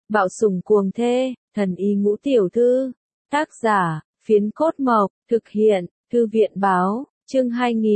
Bạo sủng cuồng thê, thần y ngũ tiểu thư. Tác giả, Phiến Cốt Mộc, thực hiện, Thư viện báo, chương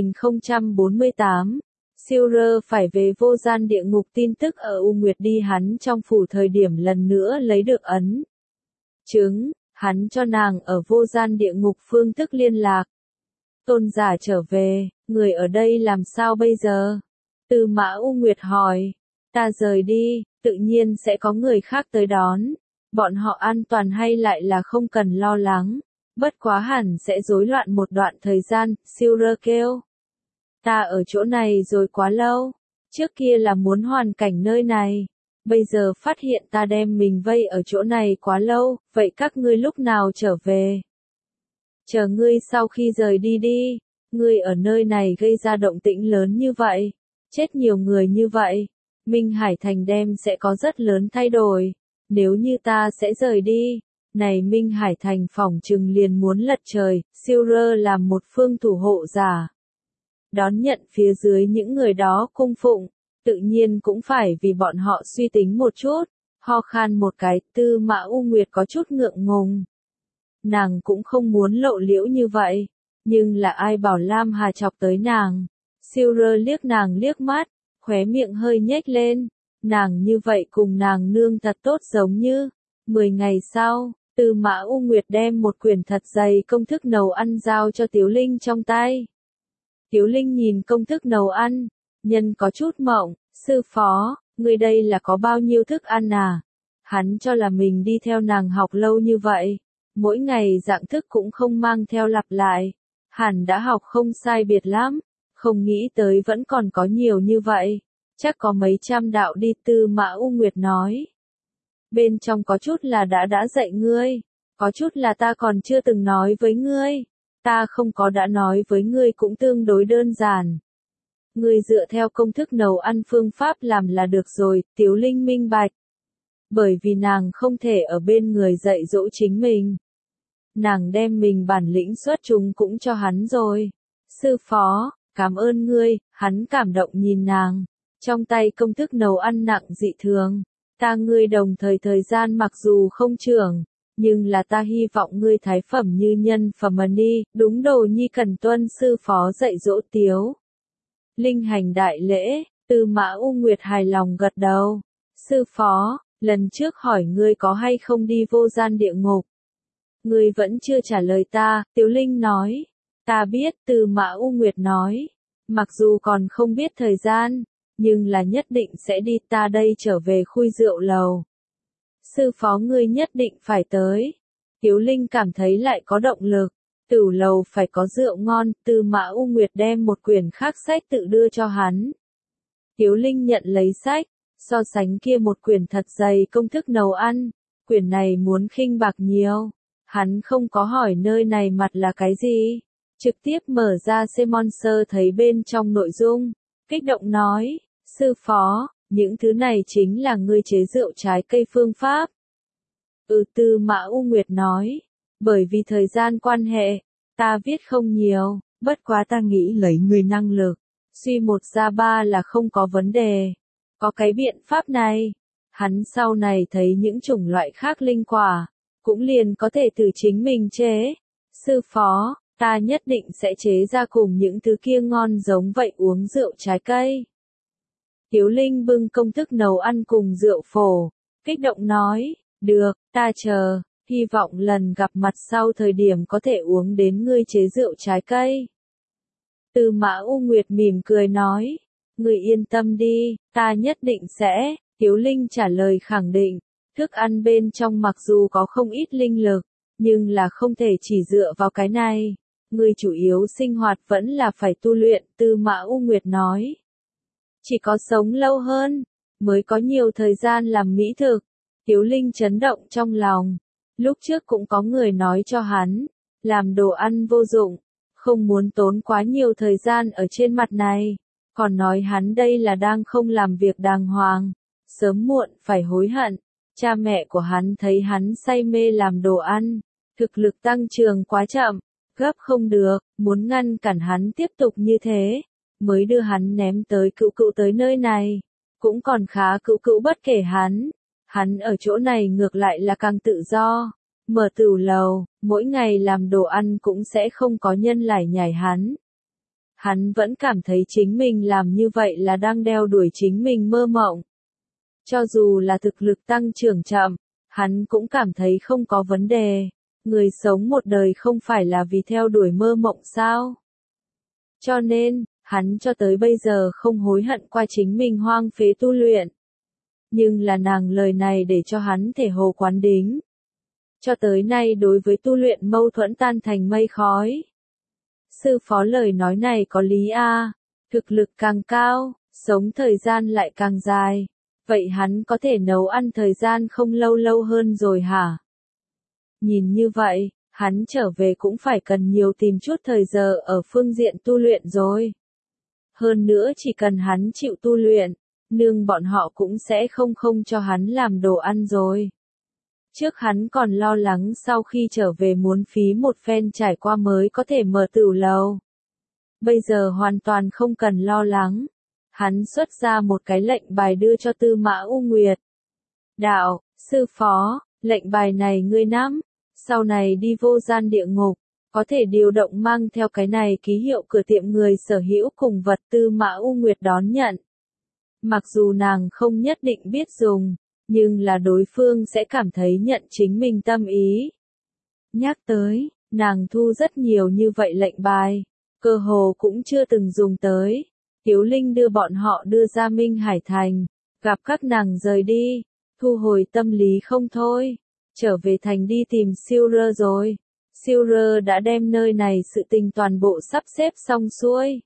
2048. Siêu-rơ phải về vô gian địa ngục. Tin tức ở U Nguyệt đi hắn trong phủ thời điểm lần nữa lấy được ấn chứng, hắn cho nàng ở vô gian địa ngục phương thức liên lạc. Tôn giả trở về, người ở đây làm sao bây giờ? Tư Mã U Nguyệt hỏi. Ta rời đi, tự nhiên sẽ có người khác tới đón. Bọn họ an toàn hay lại là không cần lo lắng. Bất quá hẳn sẽ rối loạn một đoạn thời gian, Siêu-rơ kêu. Ta ở chỗ này rồi quá lâu. Trước kia là muốn hoàn cảnh nơi này. Bây giờ phát hiện ta đem mình vây ở chỗ này quá lâu, vậy các ngươi lúc nào trở về? Chờ ngươi sau khi rời đi đi. Ngươi ở nơi này gây ra động tĩnh lớn như vậy. Chết nhiều người như vậy. Minh Hải Thành đem sẽ có rất lớn thay đổi. Nếu như ta sẽ rời đi, này Minh Hải Thành phỏng chừng liền muốn lật trời. Siêu-rơ làm một phương thủ hộ giả. Đón nhận phía dưới những người đó cung phụng, tự nhiên cũng phải vì bọn họ suy tính một chút. Ho khan một cái, Tư Mã U Nguyệt có chút ngượng ngùng. Nàng cũng không muốn lộ liễu như vậy, nhưng là ai bảo Lam Hà chọc tới nàng. Siêu-rơ liếc nàng liếc mắt, khóe miệng hơi nhếch lên. Nàng như vậy cùng nàng nương thật tốt giống như. 10 ngày sau, Tư Mã U Nguyệt đem một quyển thật dày công thức nấu ăn giao cho Tiếu Linh trong tay. Tiếu Linh nhìn công thức nấu ăn, nhân có chút mộng, sư phó, người đây là có bao nhiêu thức ăn à? Hắn cho là mình đi theo nàng học lâu như vậy, mỗi ngày dạng thức cũng không mang theo lặp lại, hẳn đã học không sai biệt lắm, không nghĩ tới vẫn còn có nhiều như vậy, chắc có mấy trăm đạo đi. Tư Mã U Nguyệt nói. Bên trong có chút là đã dạy ngươi, có chút là ta còn chưa từng nói với ngươi. Ta không có đã nói với ngươi cũng tương đối đơn giản. Ngươi dựa theo công thức nấu ăn phương pháp làm là được rồi, Tiếu Linh minh bạch. Bởi vì nàng không thể ở bên người dạy dỗ chính mình. Nàng đem mình bản lĩnh xuất chúng cũng cho hắn rồi. Sư phó, cảm ơn ngươi, hắn cảm động nhìn nàng. Trong tay công thức nấu ăn nặng dị thường. Ta ngươi đồng thời gian mặc dù không trưởng. Nhưng là ta hy vọng ngươi thái phẩm như nhân phẩm đi, đúng đồ nhi cần tuân sư phó dạy dỗ. Tiếu Linh hành đại lễ, Tư Mã U Nguyệt hài lòng gật đầu. Sư phó, lần trước hỏi ngươi có hay không đi vô gian địa ngục. Ngươi vẫn chưa trả lời ta, Tiếu Linh nói. Ta biết, Tư Mã U Nguyệt nói. Mặc dù còn không biết thời gian, nhưng là nhất định sẽ đi. Ta đây trở về Khui Rượu Lầu. Sư phó ngươi nhất định phải tới. Tiếu Linh cảm thấy lại có động lực. Tửu lầu phải có rượu ngon. Tư Mã U Nguyệt đem một quyển khác sách tự đưa cho hắn. Tiếu Linh nhận lấy sách, so sánh kia một quyển thật dày công thức nấu ăn. Quyển này muốn khinh bạc nhiều. Hắn không có hỏi nơi này mặt là cái gì. Trực tiếp mở ra Monster thấy bên trong nội dung. Kích động nói, sư phó. Những thứ này chính là ngươi chế rượu trái cây phương pháp. Tư Mã U Nguyệt nói. Bởi vì thời gian quan hệ, ta viết không nhiều, bất quá ta nghĩ lấy ngươi năng lực. Suy một ra ba là không có vấn đề. Có cái biện pháp này. Hắn sau này thấy những chủng loại khác linh quả, cũng liền có thể từ chính mình chế. Sư phó, ta nhất định sẽ chế ra cùng những thứ kia ngon giống vậy uống rượu trái cây. Tiếu Linh bưng công thức nấu ăn cùng rượu phổ, kích động nói, được, ta chờ, hy vọng lần gặp mặt sau thời điểm có thể uống đến ngươi chế rượu trái cây. Tư Mã U Nguyệt mỉm cười nói, ngươi yên tâm đi, ta nhất định sẽ. Tiếu Linh trả lời khẳng định, thức ăn bên trong mặc dù có không ít linh lực, nhưng là không thể chỉ dựa vào cái này. Ngươi chủ yếu sinh hoạt vẫn là phải tu luyện. Tư Mã U Nguyệt nói. Chỉ có sống lâu hơn, mới có nhiều thời gian làm mỹ thực. Tiếu Linh chấn động trong lòng. Lúc trước cũng có người nói cho hắn, làm đồ ăn vô dụng, không muốn tốn quá nhiều thời gian ở trên mặt này. Còn nói hắn đây là đang không làm việc đàng hoàng, sớm muộn phải hối hận. Cha mẹ của hắn thấy hắn say mê làm đồ ăn, thực lực tăng trưởng quá chậm, gấp không được, muốn ngăn cản hắn tiếp tục như thế. Mới đưa hắn ném tới Cựu Cựu tới nơi này, cũng còn khá Cựu Cựu bất kể hắn. Hắn ở chỗ này ngược lại là càng tự do. Mở tửu lầu, mỗi ngày làm đồ ăn cũng sẽ không có nhân lải nhải hắn. Hắn vẫn cảm thấy chính mình làm như vậy là đang đeo đuổi chính mình mơ mộng. Cho dù là thực lực tăng trưởng chậm, hắn cũng cảm thấy không có vấn đề. Người sống một đời không phải là vì theo đuổi mơ mộng sao? Cho nên, hắn cho tới bây giờ không hối hận qua chính mình hoang phế tu luyện. Nhưng là nàng lời này để cho hắn thể hồ quán đính. Cho tới nay đối với tu luyện mâu thuẫn tan thành mây khói. Sư phó lời nói này có lý a, thực lực càng cao, sống thời gian lại càng dài. Vậy hắn có thể nấu ăn thời gian không lâu hơn rồi hả? Nhìn như vậy, hắn trở về cũng phải cần nhiều tìm chút thời giờ ở phương diện tu luyện rồi. Hơn nữa chỉ cần hắn chịu tu luyện, nương bọn họ cũng sẽ không cho hắn làm đồ ăn rồi. Trước hắn còn lo lắng sau khi trở về muốn phí một phen trải qua mới có thể mở tửu lầu. Bây giờ hoàn toàn không cần lo lắng. Hắn xuất ra một cái lệnh bài đưa cho Tư Mã U Nguyệt. Đạo, sư phó, lệnh bài này ngươi nắm, sau này đi vô gian địa ngục, có thể điều động mang theo cái này ký hiệu cửa tiệm người sở hữu cùng vật. Tư Mã U Nguyệt đón nhận. Mặc dù nàng không nhất định biết dùng, nhưng là đối phương sẽ cảm thấy nhận chính mình tâm ý. Nhắc tới, nàng thu rất nhiều như vậy lệnh bài, cơ hồ cũng chưa từng dùng tới. Tiếu Linh đưa bọn họ đưa ra Minh Hải Thành, gặp các nàng rời đi, thu hồi tâm lý không thôi, trở về thành đi tìm Silver rồi. Silver đã đem nơi này sự tình toàn bộ sắp xếp xong xuôi.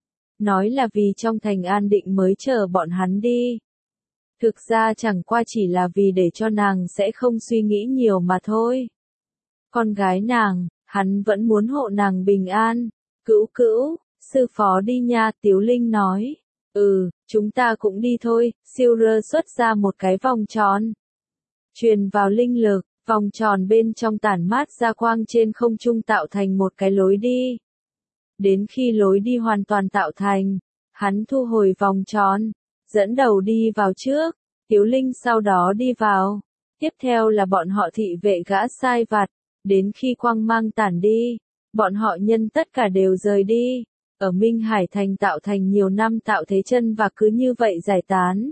Nói là vì trong thành an định mới chờ bọn hắn đi. Thực ra chẳng qua chỉ là vì để cho nàng sẽ không suy nghĩ nhiều mà thôi. Con gái nàng, hắn vẫn muốn hộ nàng bình an. Cữu cữu, sư phó đi nha, Tiếu Linh nói. Chúng ta cũng đi thôi. Silver xuất ra một cái vòng tròn. Truyền vào linh lực, vòng tròn bên trong tản mát ra quang trên không trung tạo thành một cái lối đi. Đến khi lối đi hoàn toàn tạo thành, hắn thu hồi vòng tròn, dẫn đầu đi vào trước, Tiếu Linh sau đó đi vào. Tiếp theo là bọn họ thị vệ gã sai vặt, đến khi quang mang tản đi, bọn họ nhân tất cả đều rời đi. Ở Minh Hải Thành tạo thành nhiều năm tạo thế chân và cứ như vậy giải tán.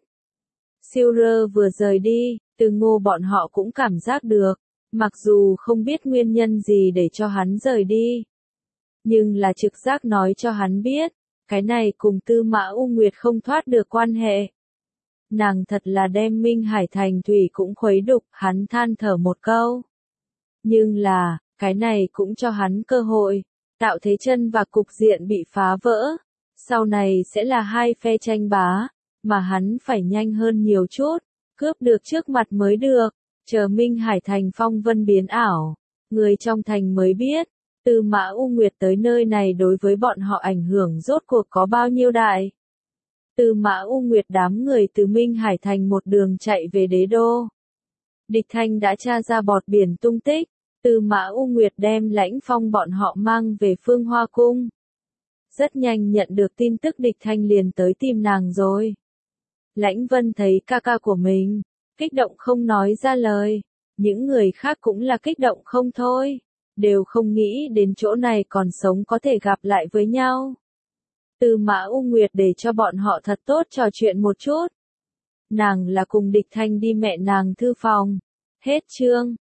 Silver vừa rời đi, Từ Ngô bọn họ cũng cảm giác được, mặc dù không biết nguyên nhân gì để cho hắn rời đi. Nhưng là trực giác nói cho hắn biết, cái này cùng Tư Mã U Nguyệt không thoát được quan hệ. Nàng thật là đem Minh Hải Thành thủy cũng khuấy đục, hắn than thở một câu. Nhưng là, cái này cũng cho hắn cơ hội, tạo thế chân và cục diện bị phá vỡ. Sau này sẽ là hai phe tranh bá, mà hắn phải nhanh hơn nhiều chút, cướp được trước mặt mới được, chờ Minh Hải Thành phong vân biến ảo. Người trong thành mới biết, Tư Mã U Nguyệt tới nơi này đối với bọn họ ảnh hưởng rốt cuộc có bao nhiêu đại. Tư Mã U Nguyệt đám người từ Minh Hải Thành một đường chạy về đế đô. Địch Thanh đã tra ra bọt biển tung tích, Tư Mã U Nguyệt đem Lãnh Phong bọn họ mang về Phương Hoa Cung. Rất nhanh nhận được tin tức Địch Thanh liền tới tìm nàng rồi. Lãnh Vân thấy ca ca của mình, kích động không nói ra lời, những người khác cũng là kích động không thôi, đều không nghĩ đến chỗ này còn sống có thể gặp lại với nhau. Tư Mã U Nguyệt để cho bọn họ thật tốt trò chuyện một chút. Nàng là cùng Địch Thanh đi mẹ nàng thư phòng. Hết chương.